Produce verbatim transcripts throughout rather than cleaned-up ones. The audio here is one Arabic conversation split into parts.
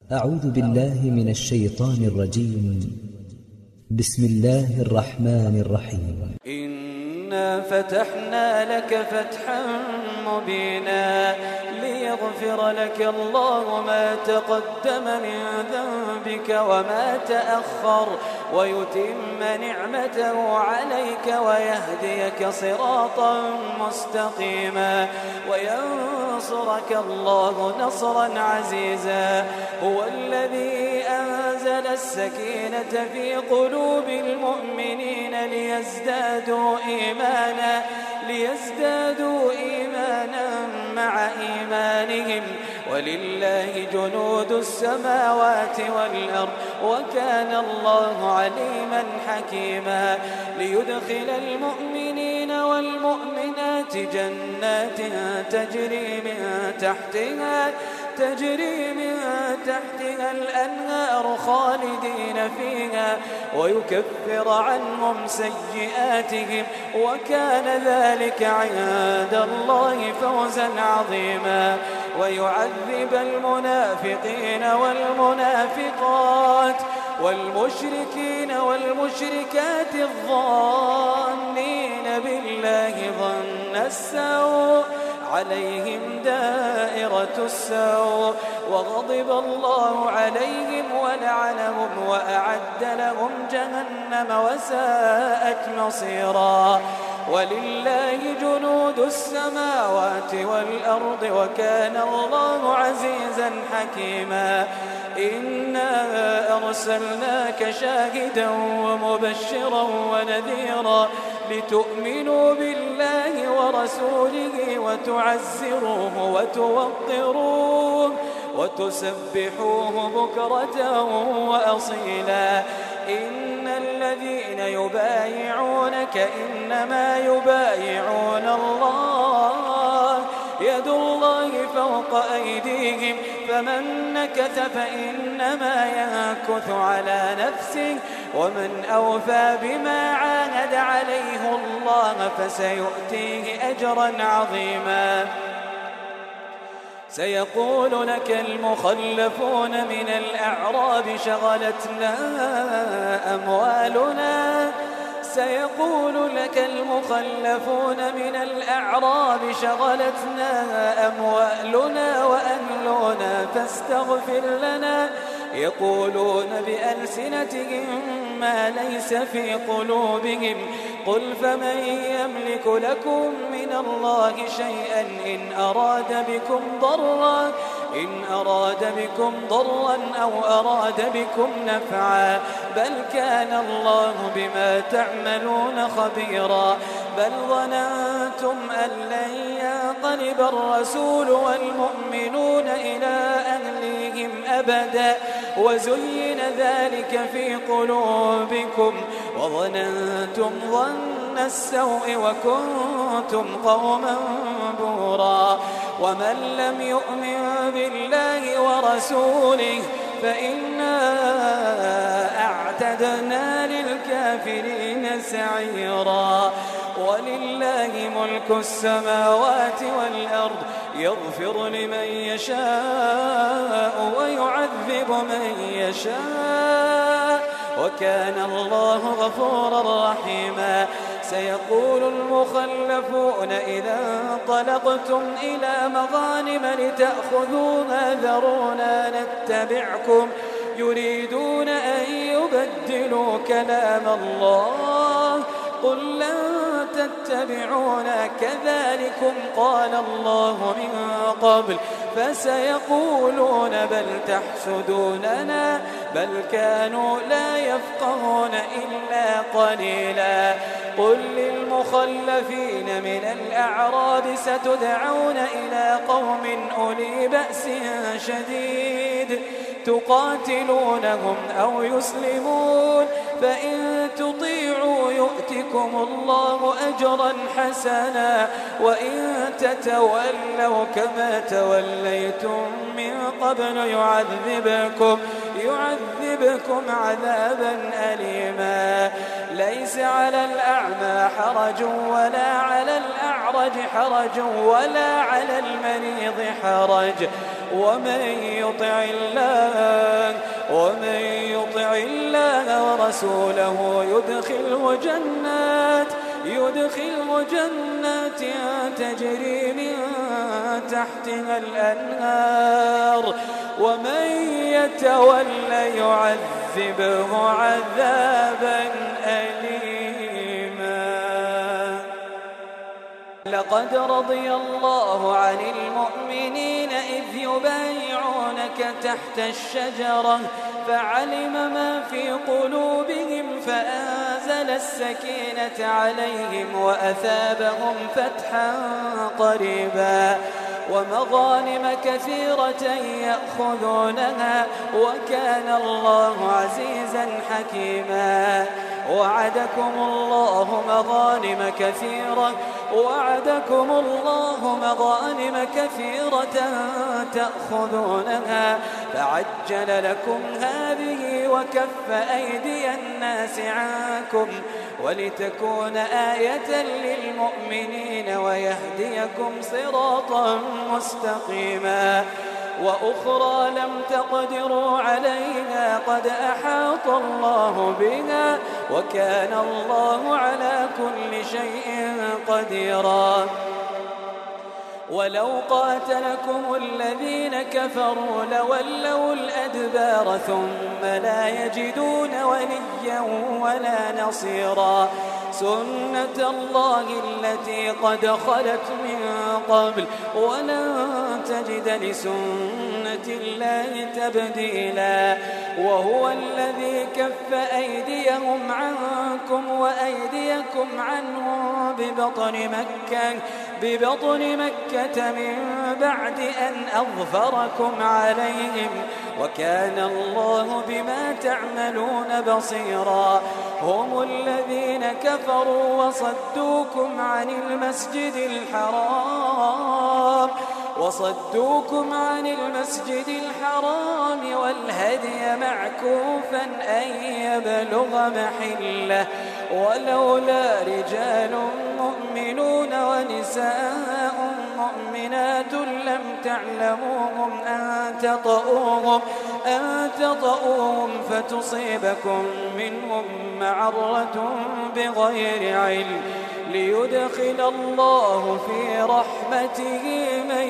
أعوذ بالله من الشيطان الرجيم. بسم الله الرحمن الرحيم. إنا فتحنا لك فتحا مبينا ليغفر لك الله ما تقدم من ذنبك وما تأخر ويتم نعمته عليك ويهديك صراطا مستقيما وينصرك الله نصرا عزيزا. هو الذي أنزل السكينة في قلوب المؤمنين ليزدادوا إيمانا ليزدادوا إيمانا مع إيمانهم ولله جنود السماوات والأرض وكان الله عليما حكيما. ليدخل المؤمنين والمؤمنات جنات تجري من تحتها تجري من تحتها الأنهار خالدين فيها ويكفر عنهم سيئاتهم وكان ذلك عند الله فوزا عظيما. ويعذب المنافقين والمنافقات والمشركين والمشركات الظانين بالله ظن السوء عليهم دائرة السوء وغضب الله عليهم ولعنهم وأعد لهم جهنم وساءت مصيرا. ولله جنود السماوات والأرض وكان الله عزيزا حكيما. إنا أرسلناك شاهدا ومبشرا ونذيرا لتؤمنوا بالله ورسوله وتعزروه وتوقروه وتسبحوه بكرة وأصيلا. إن الذين يبايعونك إنما يبايعون الله يد الله فوق أيديهم فمن نكث فإنما ينكث على نفسه ومن أوفى بما عاهد عليه الله فسيؤتيه أجرا عظيما. سيقول لك المخلفون من الأعراب شغلتنا أموالنا سيقول لك المخلفون من الأعراب شغلتنا أموالنا وأهلنا فاستغفر لنا يقولون بألسنتهم ما ليس في قلوبهم قل فمن يملك لكم من الله شيئا إن أراد بكم ضرا إن أراد بكم ضرا أو أراد بكم نفعا بل كان الله بما تعملون خبيرا. بل ظننتم أن لن ينقلب الرسول والمؤمنون إلى أهليهم أبدا وزين ذلك في قلوبكم وظننتم ظن السوء وكنتم قوما بورا. ومن لم يؤمن بالله ورسوله فإنا أعتدنا للكافرين سعيرا. ولله ملك السماوات والأرض يغفر لمن يشاء ويعذب من يشاء وكان الله غفورا رحيما. سيقول المخلفون إذا انطلقتم إلى مغانم لتأخذوها ذرونا نتبعكم يريدون أن يبدلوا كلام الله قل لن تتبعونا كذلكم قال الله من قبل فسيقولون بل تحسدوننا بل كانوا لا يفقهون إلا قليلا. قل للمخلفين من الأعراب ستدعون إلى قوم أولي بأس شديد تقاتلونهم أو يسلمون فإن تطيعوا يؤتكم الله أجرا حسنا وإن تتولوا كما توليتم من قبل يعذبكم يعذبكم عذابا أليما. ليس على الأعمى حرج ولا على الأعرج حرج ولا على المريض حرج ومن يطع الله ومن يطع الله ورسوله يدخله جنات يدخله جنات تجري من تحتها الأنهار ومن يتولى يعذبه عذابا أليما. لقد رضي الله عن المؤمنين إذ يبايعونك تحت الشجرة فعلم ما في قلوبهم فأنزل السكينة عليهم وأثابهم فتحا قريبا ومغانم كثيرة يأخذونها وكان الله عزيزا حكيما. وعدكم الله مغانم كثيرة وعدكم الله مغانم كثيرة تأخذونها فعجل لكم هذه وكف أيدي الناس عنكم ولتكون آية للمؤمنين ويهديكم صراطا مستقيما. وأخرى لم تقدروا عليها قد أحاط الله بها وكان الله على كل شيء قديرا. ولو قاتلكم الذين كفروا لولوا الأدبار ثم لا يجدون وليا ولا نصيرا. سنة الله التي قد خلت من قبل ولن تجد لسنة الله تبديلا. وهو الذي كف أيديهم عنكم وأيديكم عنهم ببطن مكة ببطن مكة من بعد أن أظفركم عليهم وكان الله بما تعملون بصيرا. هم الذين كفروا وصدوكم عن المسجد الحرام وصدوكم عن المسجد الحرام والهدي معكوفا أن يبلغ محله ولولا رجال مؤمنون ونساء مؤمنات لم تعلموهم أن تطؤوهم أن تطؤوهم فتصيبكم منهم معرة بغير علم ليدخل الله في رحمته من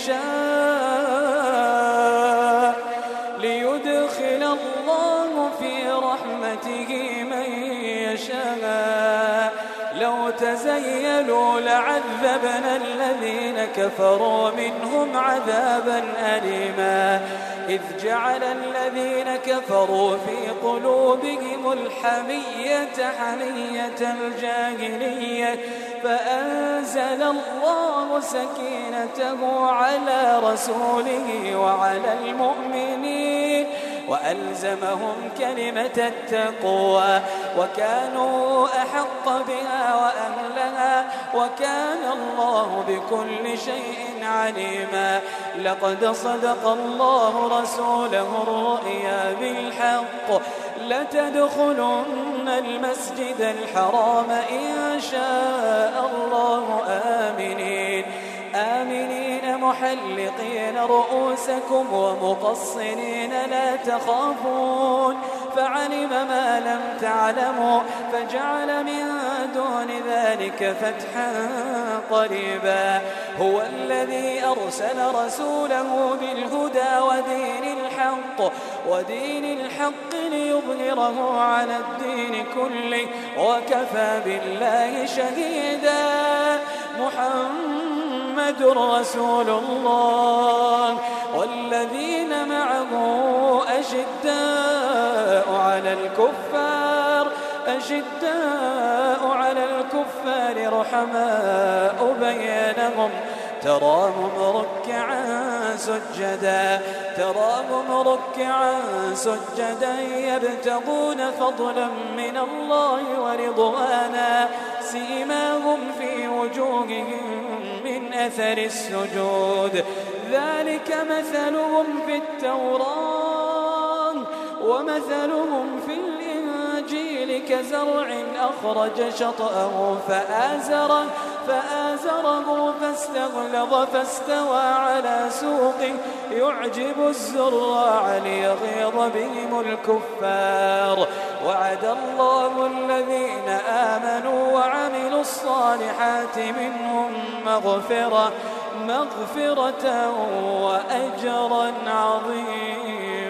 يشاء ليدخل الله في رحمته من يشاء. لو تزيلوا لعذبنا الذين كفروا منهم عذابا أليما. إذ جعل الذين كفروا في قلوبهم الحمية حمية الجاهلية فأنزل الله سكينته على رسوله وعلى المؤمنين وألزمهم كلمة التقوى وكانوا أحق بها وأهلها وكان الله بكل شيء عليما. لقد صدق الله رسوله الرؤيا بالحق لتدخلن المسجد الحرام إن شاء الله آمنين آمنين محلقين رؤوسكم ومقصرين لا تخافون فعلم ما لم تعلموا فجعل من دون ذلك فتحا قريبا. هو الذي أرسل رسوله بالهدى ودين الحق ودين الحق ليظهره على الدين كله وكفى بالله شهيدا. محمد رسول الله والذين معه أشداء على الكفار أشداء على الكفار رحماء بينهم تراهم ركعا سجدا تراهم ركعا سجدا يبتغون فضلا من الله ورضوانا سيماهم في وجوههم من أثر السجود ذلك مثلهم في التوراة ومثلهم في الإنجيل كزرع أخرج شطأه فآزره فآزره فاستغلظ فاستوى على سوقه يعجب الزراع ليغيظ بهم الكفار. وعد الله الذين آمنوا وعملوا الصالحات منهم مغفرة مغفرة وأجرا عظيما.